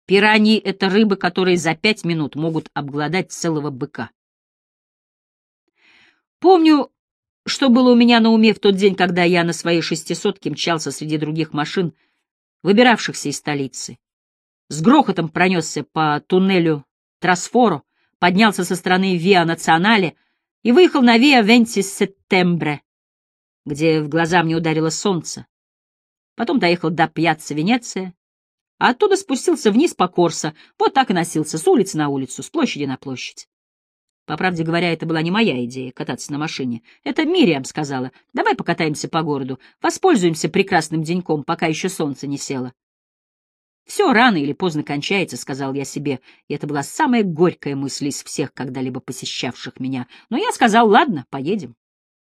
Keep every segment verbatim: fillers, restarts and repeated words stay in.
Пираньи — это рыбы, которые за пять минут могут обглодать целого быка. Помню, что было у меня на уме в тот день, когда я на своей шестисотке мчался среди других машин, выбиравшихся из столицы. С грохотом пронесся по туннелю Трасфоро, поднялся со стороны Виа Национале и выехал на Виа Венти Сеттембре, где в глаза мне ударило солнце. Потом доехал до Пьяцца Венеция, а оттуда спустился вниз по Корсо, вот так и носился с улицы на улицу, с площади на площадь. По правде говоря, это была не моя идея — кататься на машине. Это Мириам сказала: давай покатаемся по городу, воспользуемся прекрасным деньком, пока еще солнце не село. Все рано или поздно кончается, — сказал я себе, и это была самая горькая мысль из всех когда-либо посещавших меня. Но я сказал: ладно, поедем.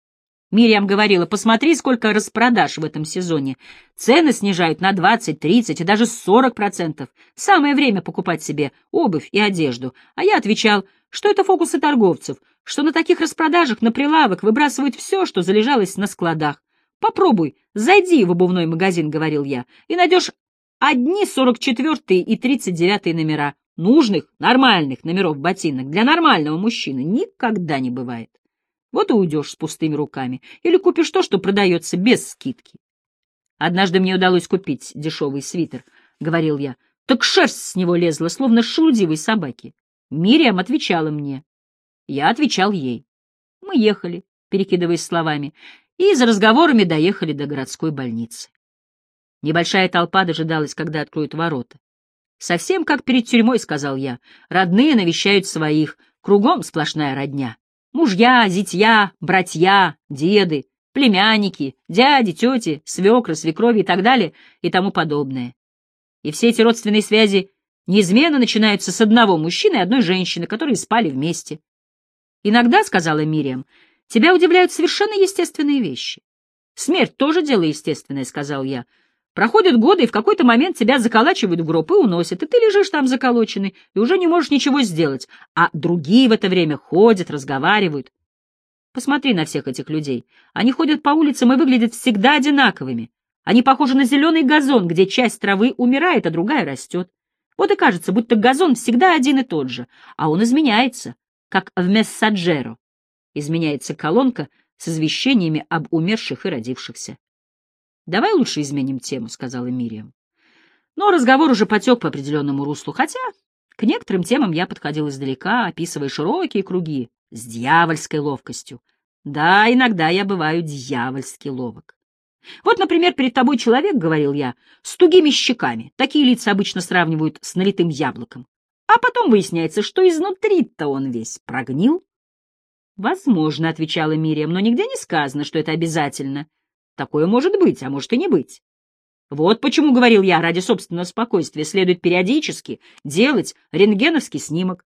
Мириам говорила: посмотри, сколько распродаж в этом сезоне. Цены снижают на двадцать, тридцать и даже сорок процентов. Самое время покупать себе обувь и одежду. А я отвечал, что это фокусы торговцев, что на таких распродажах на прилавок выбрасывают все, что залежалось на складах. Попробуй, зайди в обувной магазин, — говорил я, — и найдешь одни сорок четвёртые и тридцать девятые номера. Нужных, нормальных номеров ботинок для нормального мужчины никогда не бывает. Вот и уйдешь с пустыми руками. Или купишь то, что продается без скидки. Однажды мне удалось купить дешевый свитер, — говорил я. Так шерсть с него лезла, словно с шелудивой собаки. Мириам отвечала мне. Я отвечал ей. Мы ехали, перекидываясь словами, и за разговорами доехали до городской больницы. Небольшая толпа дожидалась, когда откроют ворота. «Совсем как перед тюрьмой», — сказал я. «Родные навещают своих, кругом сплошная родня. Мужья, зятья, братья, деды, племянники, дяди, тети, свекры, свекрови и так далее и тому подобное. И все эти родственные связи неизменно начинаются с одного мужчины и одной женщины, которые спали вместе. Иногда, — сказала Мириам, — тебя удивляют совершенно естественные вещи. Смерть тоже дело естественное, — сказал я. Проходят годы, и в какой-то момент тебя заколачивают в гроб и уносят, и ты лежишь там заколоченный, и уже не можешь ничего сделать, а другие в это время ходят, разговаривают. Посмотри на всех этих людей. Они ходят по улицам и выглядят всегда одинаковыми. Они похожи на зеленый газон, где часть травы умирает, а другая растет. Вот и кажется, будто газон всегда один и тот же, а он изменяется, как в Мессаджеро. Изменяется колонка с извещениями об умерших и родившихся. «Давай лучше изменим тему», — сказала Мириам. Но разговор уже потек по определенному руслу, хотя к некоторым темам я подходил издалека, описывая широкие круги с дьявольской ловкостью. Да, иногда я бываю дьявольски ловок. Вот, например, перед тобой человек, — говорил я, — с тугими щеками. Такие лица обычно сравнивают с налитым яблоком. А потом выясняется, что изнутри-то он весь прогнил. «Возможно», — отвечала Мириам, — «но нигде не сказано, что это обязательно. Такое может быть, а может и не быть. Вот почему, — говорил я, — ради собственного спокойствия следует периодически делать рентгеновский снимок.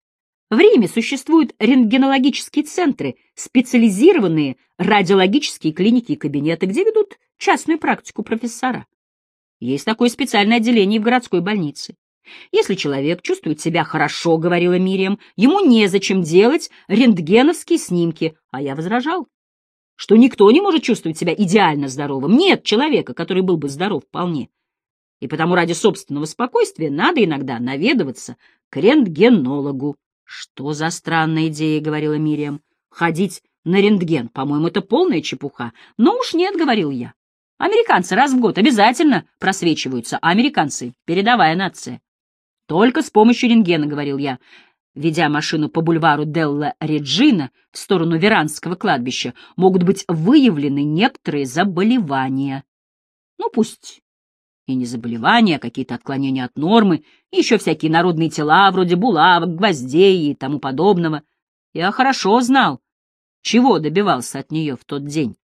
В Риме существуют рентгенологические центры, специализированные радиологические клиники и кабинеты, где ведут частную практику профессора. Есть такое специальное отделение в городской больнице. Если человек чувствует себя хорошо, — говорила Мириам, — ему незачем делать рентгеновские снимки, а я возражал, что никто не может чувствовать себя идеально здоровым. Нет человека, который был бы здоров вполне. И потому ради собственного спокойствия надо иногда наведываться к рентгенологу. «Что за странная идея, — говорила Мириам, — ходить на рентген? По-моему, это полная чепуха». «Но уж нет, — говорил я. Американцы раз в год обязательно просвечиваются, а американцы — передовая нация. Только с помощью рентгена, — говорил я, ведя машину по бульвару Делла Реджина в сторону Веранского кладбища, — могут быть выявлены некоторые заболевания. Ну, пусть и не заболевания, а какие-то отклонения от нормы, и еще всякие народные тела, вроде булавок, гвоздей и тому подобного. Я хорошо знал, чего добивался от нее в тот день.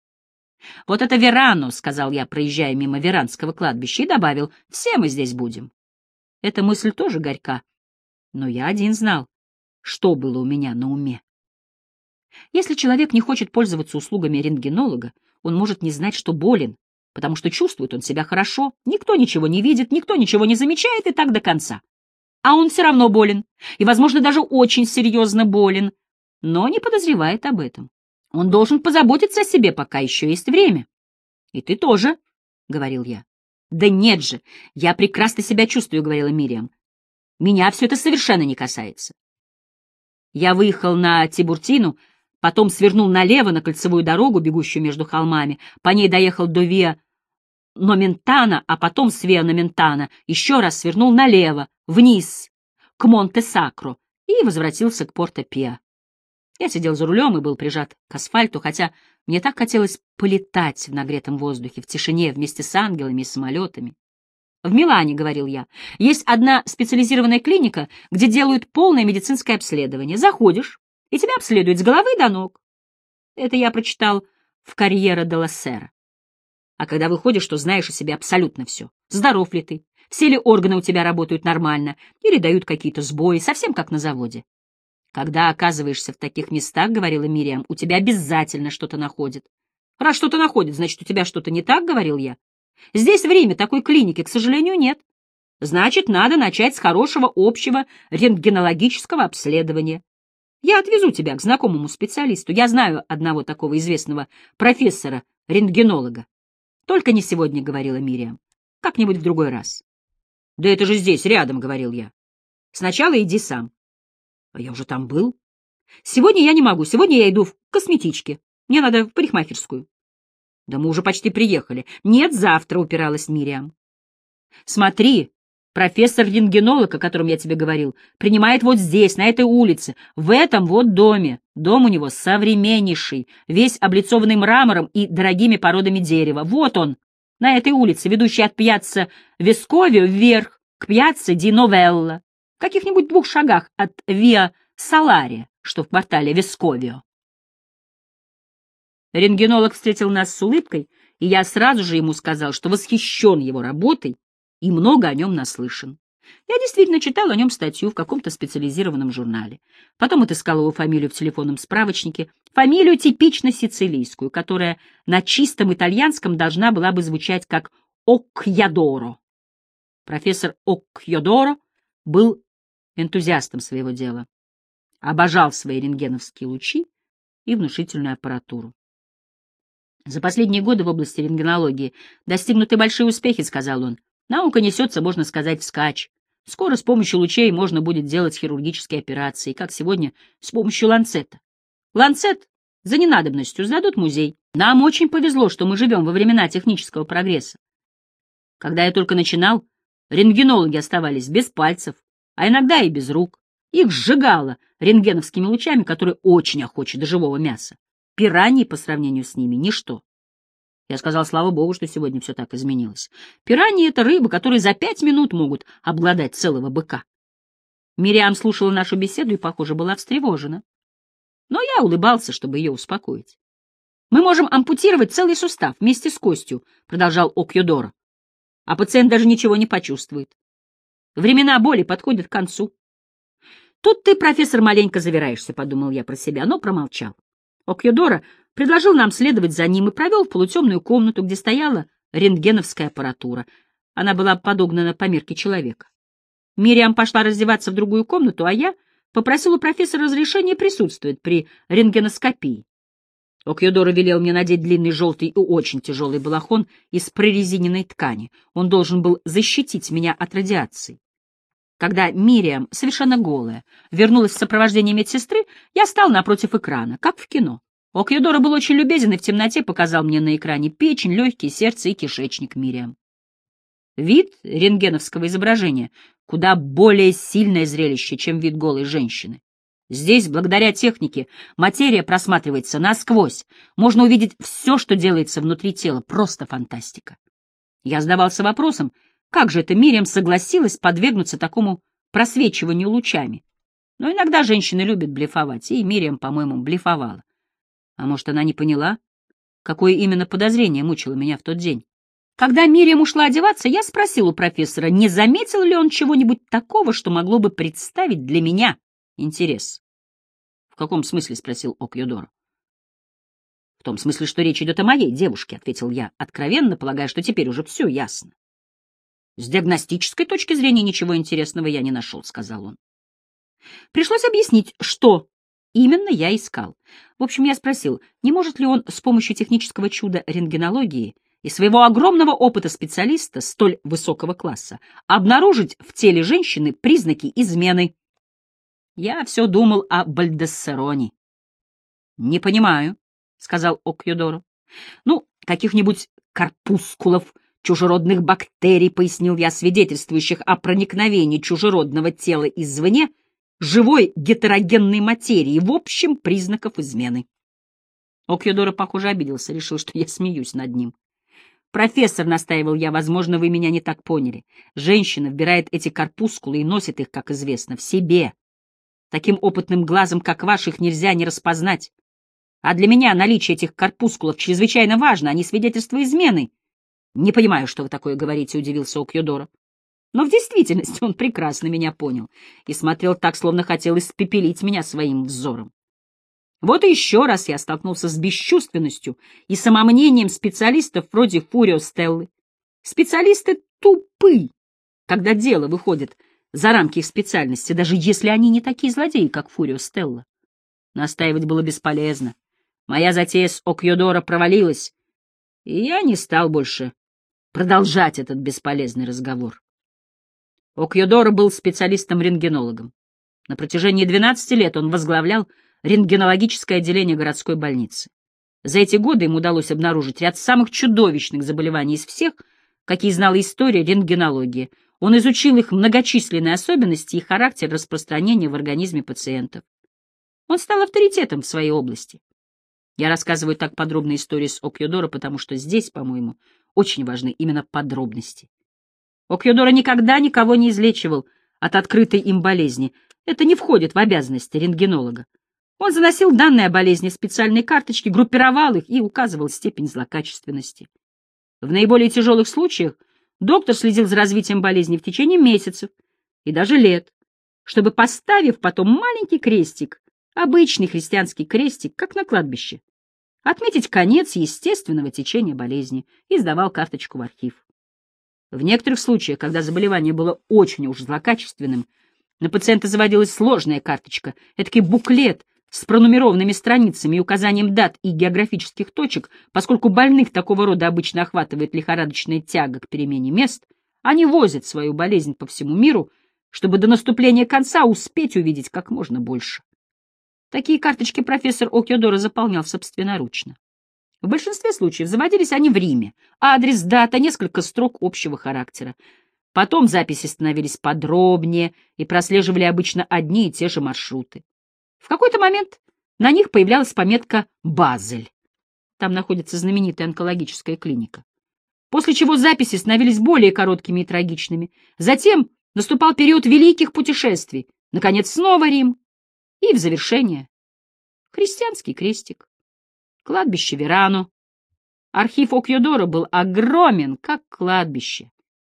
«Вот это Верано», — сказал я, проезжая мимо Веранского кладбища, и добавил: «все мы здесь будем». Эта мысль тоже горька. Но я один знал, что было у меня на уме. Если человек не хочет пользоваться услугами рентгенолога, он может не знать, что болен, потому что чувствует он себя хорошо, никто ничего не видит, никто ничего не замечает, и так до конца. А он все равно болен, и, возможно, даже очень серьезно болен, но не подозревает об этом. Он должен позаботиться о себе, пока еще есть время. — И ты тоже, — говорил я. Да нет же, я прекрасно себя чувствую, — говорила Мириам. Меня все это совершенно не касается. Я выехал на Тибуртину, потом свернул налево на кольцевую дорогу, бегущую между холмами, по ней доехал до Виа Номентана, а потом с Виа Номентана еще раз свернул налево, вниз, к Монте-Сакро, и возвратился к Порто-Пиа. Я сидел за рулем и был прижат к асфальту, хотя мне так хотелось полетать в нагретом воздухе, в тишине, вместе с ангелами и самолетами. В Милане, — говорил я, — есть одна специализированная клиника, где делают полное медицинское обследование. Заходишь, и тебя обследуют с головы до ног. Это я прочитал в «Карьера де ла Сера». А когда выходишь, то знаешь о себе абсолютно все. Здоров ли ты? Все ли органы у тебя работают нормально? Или дают какие-то сбои, совсем как на заводе? Когда оказываешься в таких местах, — говорила Мириам, — у тебя обязательно что-то находит. Раз что-то находит, значит, у тебя что-то не так, — говорил я. Здесь в Риме такой клиники, к сожалению, нет. Значит, надо начать с хорошего общего рентгенологического обследования. Я отвезу тебя к знакомому специалисту. Я знаю одного такого известного профессора-рентгенолога. Только не сегодня, — говорила Мириам. Как-нибудь в другой раз. Да это же здесь, рядом, — говорил я. Сначала иди сам. А я уже там был. Сегодня я не могу. Сегодня я иду в косметичке. Мне надо в парикмахерскую. Да мы уже почти приехали. Нет, завтра, — упиралась Мириам. Смотри, профессор-рентгенолог, о котором я тебе говорил, принимает вот здесь, на этой улице, в этом вот доме. Дом у него современнейший, весь облицованный мрамором и дорогими породами дерева. Вот он, на этой улице, ведущей от пьяцца Весковио вверх к пьяцца Ди Новелла, в каких-нибудь двух шагах от Виа Салария, что в квартале Весковио. Рентгенолог встретил нас с улыбкой, и я сразу же ему сказал, что восхищен его работой и много о нем наслышан. Я действительно читал о нем статью в каком-то специализированном журнале. Потом отыскал его фамилию в телефонном справочнике, фамилию типично сицилийскую, которая на чистом итальянском должна была бы звучать как Окьядоро. Профессор Окьядоро был энтузиастом своего дела, обожал свои рентгеновские лучи и внушительную аппаратуру. «За последние годы в области рентгенологии достигнуты большие успехи», — сказал он. «Наука несется, можно сказать, вскачь. Скоро с помощью лучей можно будет делать хирургические операции, как сегодня с помощью ланцета. Ланцет за ненадобностью сдадут музей. Нам очень повезло, что мы живем во времена технического прогресса. Когда я только начинал, рентгенологи оставались без пальцев, а иногда и без рук. Их сжигало рентгеновскими лучами, которые очень охочи до живого мяса. Пираньи по сравнению с ними — ничто. Я сказал, слава богу, что сегодня все так изменилось. Пираньи — это рыбы, которые за пять минут могут обглодать целого быка». Мириам слушала нашу беседу и, похоже, была встревожена. Но я улыбался, чтобы ее успокоить. «Мы можем ампутировать целый сустав вместе с костью», — продолжал Окьядоро. «А пациент даже ничего не почувствует. Времена боли подходят к концу». «Тут ты, профессор, маленько завираешься», — подумал я про себя, но промолчал. Окьядоро предложил нам следовать за ним и провел в полутемную комнату, где стояла рентгеновская аппаратура. Она была подогнана по мерке человека. Мириам пошла раздеваться в другую комнату, а я попросил у профессора разрешения присутствовать при рентгеноскопии. Окьядоро велел мне надеть длинный желтый и очень тяжелый балахон из прорезиненной ткани. Он должен был защитить меня от радиации. Когда Мириам, совершенно голая, вернулась в сопровождении медсестры, я стал напротив экрана, как в кино. Окьядоро был очень любезен и в темноте показал мне на экране печень, легкие, сердце и кишечник Мириам. Вид рентгеновского изображения куда более сильное зрелище, чем вид голой женщины. Здесь, благодаря технике, материя просматривается насквозь. Можно увидеть все, что делается внутри тела. Просто фантастика. Я задавался вопросом, как же это Мириам согласилась подвергнуться такому просвечиванию лучами? Но иногда женщины любят блефовать, и Мириам, по-моему, блефовала. А может, она не поняла, какое именно подозрение мучило меня в тот день? Когда Мириам ушла одеваться, я спросил у профессора, не заметил ли он чего-нибудь такого, что могло бы представить для меня интерес. — В каком смысле? — спросил Окьядоро. — В том смысле, что речь идет о моей девушке, — ответил я, откровенно полагая, что теперь уже все ясно. — С диагностической точки зрения ничего интересного я не нашел, — сказал он. Пришлось объяснить, что именно я искал. В общем, я спросил, не может ли он с помощью технического чуда рентгенологии и своего огромного опыта специалиста столь высокого класса обнаружить в теле женщины признаки измены. Я все думал о Бальдессероне. — Не понимаю, — сказал Окьюдоро. — Ну, каких-нибудь корпускулов чужеродных бактерий, — пояснил я, — свидетельствующих о проникновении чужеродного тела извне, живой гетерогенной материи, в общем, признаков измены. Окьюдоро, похоже, обиделся, решил, что я смеюсь над ним. «Профессор», — настаивал я, — «возможно, вы меня не так поняли. Женщина вбирает эти корпускулы и носит их, как известно, в себе. Таким опытным глазом, как ваш, их нельзя не распознать. А для меня наличие этих корпускулов чрезвычайно важно, они свидетельство измены». «Не понимаю, что вы такое говорите», — удивился Окьюдоро. Но в действительности он прекрасно меня понял и смотрел так, словно хотел испепелить меня своим взором. Вот и еще раз я столкнулся с бесчувственностью и самомнением специалистов вроде Фурио Стеллы. Специалисты тупы, когда дело выходит за рамки их специальности, даже если они не такие злодеи, как Фурио Стелла. Настаивать было бесполезно. Моя затея с Окьюдоро провалилась, и я не стал больше продолжать этот бесполезный разговор. Окьюдоро был специалистом-рентгенологом. На протяжении двенадцати лет он возглавлял рентгенологическое отделение городской больницы. За эти годы ему удалось обнаружить ряд самых чудовищных заболеваний из всех, какие знала история рентгенологии. Он изучил их многочисленные особенности и характер распространения в организме пациентов. Он стал авторитетом в своей области. Я рассказываю так подробно историю с Окьюдоро, потому что здесь, по-моему, очень важны именно подробности. Окьюдоро никогда никого не излечивал от открытой им болезни. Это не входит в обязанности рентгенолога. Он заносил данные о болезни в специальные карточки, группировал их и указывал степень злокачественности. В наиболее тяжелых случаях доктор следил за развитием болезни в течение месяцев и даже лет, чтобы, поставив потом маленький крестик, обычный христианский крестик, как на кладбище, отметить конец естественного течения болезни, и сдавал карточку в архив. В некоторых случаях, когда заболевание было очень уж злокачественным, на пациента заводилась сложная карточка, этакий буклет с пронумерованными страницами и указанием дат и географических точек. Поскольку больных такого рода обычно охватывает лихорадочная тяга к перемене мест, они возят свою болезнь по всему миру, чтобы до наступления конца успеть увидеть как можно больше. Такие карточки профессор Окьюдоро заполнял собственноручно. В большинстве случаев заводились они в Риме. Адрес, дата, несколько строк общего характера. Потом записи становились подробнее и прослеживали обычно одни и те же маршруты. В какой-то момент на них появлялась пометка «Базель». Там находится знаменитая онкологическая клиника. После чего записи становились более короткими и трагичными. Затем наступал период великих путешествий. Наконец, снова Рим. И в завершение — христианский крестик. Кладбище Верано. Архив Окьюдоро был огромен, как кладбище.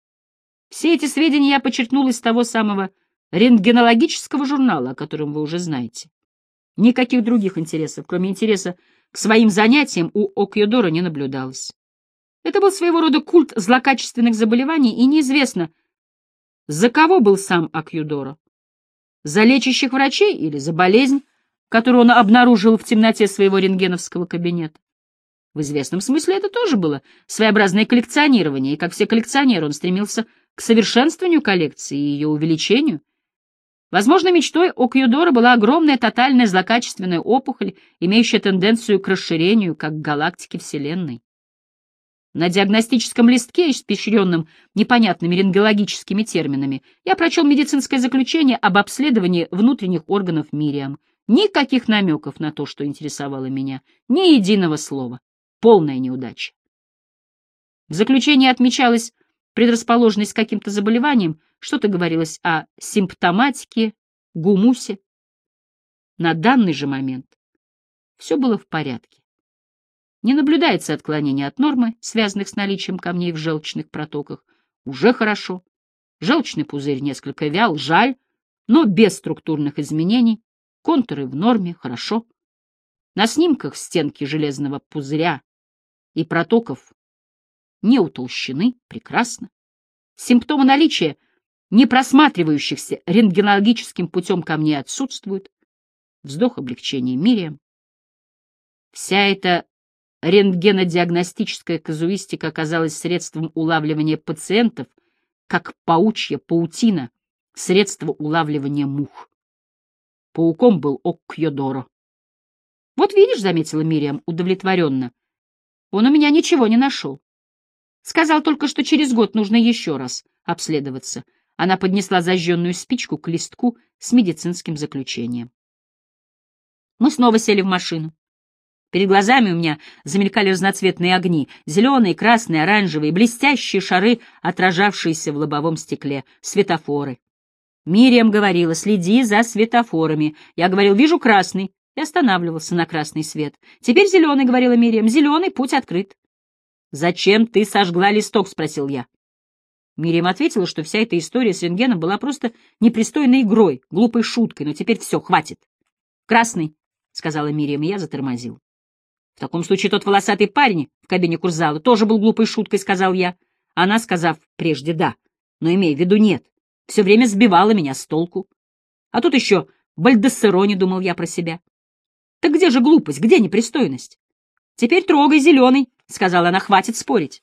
Все эти сведения я почерпнул из того самого рентгенологического журнала, о котором вы уже знаете. Никаких других интересов, кроме интереса к своим занятиям, у Окьюдоро не наблюдалось. Это был своего рода культ злокачественных заболеваний, и неизвестно, за кого был сам Окьюдоро. За лечащих врачей или за болезнь, которую он обнаружил в темноте своего рентгеновского кабинета. В известном смысле это тоже было своеобразное коллекционирование, и, как все коллекционеры, он стремился к совершенствованию коллекции и ее увеличению. Возможно, мечтой Окьюдоро была огромная тотальная злокачественная опухоль, имеющая тенденцию к расширению, как галактики Вселенной. На диагностическом листке, испещренном непонятными рентгенологическими терминами, я прочел медицинское заключение об обследовании внутренних органов Мириам. Никаких намеков на то, что интересовало меня, ни единого слова. Полная неудача. В заключении отмечалась предрасположенность к каким-то заболеваниям, что-то говорилось о симптоматике, гумусе. На данный же момент все было в порядке. Не наблюдается отклонения от нормы, связанных с наличием камней в желчных протоках. Уже хорошо. Желчный пузырь несколько вял, жаль, но без структурных изменений. Контуры в норме, хорошо. На снимках стенки железного пузыря и протоков не утолщены, прекрасно. Симптомы наличия непросматривающихся рентгенологическим путем камней отсутствуют. Вздох облегчения Мириам. Вся эта рентгенодиагностическая казуистика оказалась средством улавливания пациентов, как паучья паутина — средство улавливания мух. Пауком был Оккьодоро. «Вот видишь», — заметила Мириам удовлетворенно, — «он у меня ничего не нашел. Сказал только, что через год нужно еще раз обследоваться». Она поднесла зажженную спичку к листку с медицинским заключением. Мы снова сели в машину. Перед глазами у меня замелькали разноцветные огни, зеленые, красные, оранжевые, блестящие шары, отражавшиеся в лобовом стекле, светофоры. Мириам говорила: «Следи за светофорами». Я говорил: «Вижу красный», и останавливался на красный свет. «Теперь зеленый», — говорила Мириам, — «зеленый, путь открыт». «Зачем ты сожгла листок?» — спросил я. Мириам ответила, что вся эта история с рентгеном была просто непристойной игрой, глупой шуткой, но теперь все, хватит. «Красный», — сказала Мириам, и я затормозил. «В таком случае тот волосатый парень в кабине курзала тоже был глупой шуткой», — сказал я. Она, сказав прежде «да», но имея в виду «нет», все время сбивала меня с толку. А тут еще Бальдессерони, думал я про себя. Так где же глупость, где непристойность? «Теперь трогай зеленый», — сказала она, — «хватит спорить».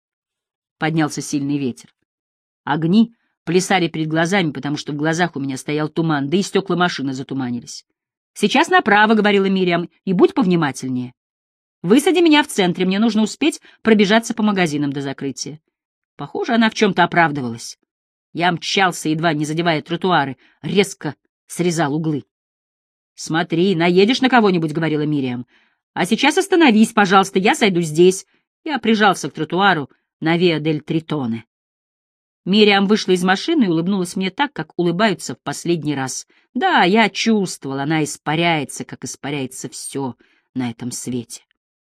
Поднялся сильный ветер. Огни плясали перед глазами, потому что в глазах у меня стоял туман, да и стекла машины затуманились. «Сейчас направо», — говорила Мириам, — «и будь повнимательнее. Высади меня в центре, мне нужно успеть пробежаться по магазинам до закрытия». Похоже, она в чем-то оправдывалась. Я мчался, едва не задевая тротуары, резко срезал углы. «Смотри, наедешь на кого-нибудь», — говорила Мириам. «А сейчас остановись, пожалуйста, я сойду здесь». Я прижался к тротуару на Виа-дель-Тритоне. Мириам вышла из машины и улыбнулась мне так, как улыбаются в последний раз. Да, я чувствовал, она испаряется, как испаряется все на этом свете.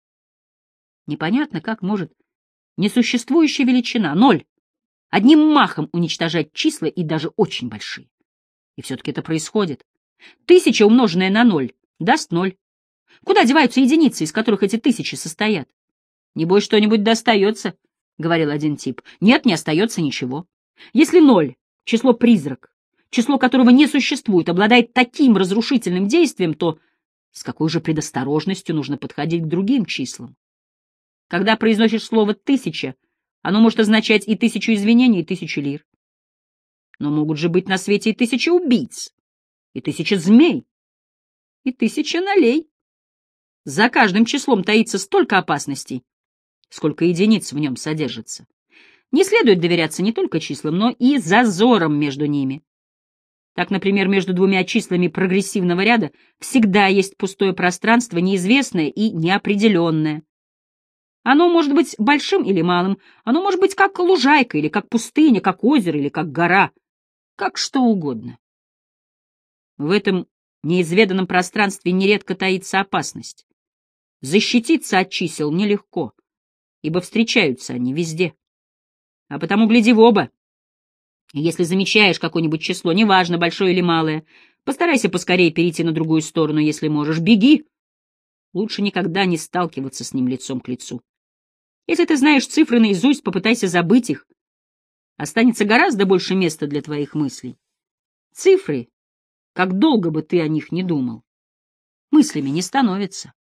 Непонятно, как может несуществующая величина, ноль, одним махом уничтожать числа и даже очень большие. И все-таки это происходит. Тысяча, умноженная на ноль, даст ноль. Куда деваются единицы, из которых эти тысячи состоят? «Небось, что-нибудь достается», — говорил один тип. «Нет, не остается ничего. Если ноль — число-призрак, число которого не существует, обладает таким разрушительным действием, то с какой же предосторожностью нужно подходить к другим числам? Когда произносишь слово «тысяча», оно может означать и тысячу извинений, и тысячу лир. Но могут же быть на свете и тысяча убийц, и тысяча змей, и тысяча нолей. За каждым числом таится столько опасностей, сколько единиц в нем содержится. Не следует доверяться не только числам, но и зазорам между ними. Так, например, между двумя числами прогрессивного ряда всегда есть пустое пространство, неизвестное и неопределенное. Оно может быть большим или малым, оно может быть как лужайка, или как пустыня, как озеро, или как гора, как что угодно. В этом неизведанном пространстве нередко таится опасность. Защититься от чисел нелегко, ибо встречаются они везде. А потому гляди в оба. И если замечаешь какое-нибудь число, неважно, большое или малое, постарайся поскорее перейти на другую сторону, если можешь. Беги! Лучше никогда не сталкиваться с ним лицом к лицу. Если ты знаешь цифры наизусть, попытайся забыть их. Останется гораздо больше места для твоих мыслей. Цифры, как долго бы ты о них ни думал, мыслями не становятся.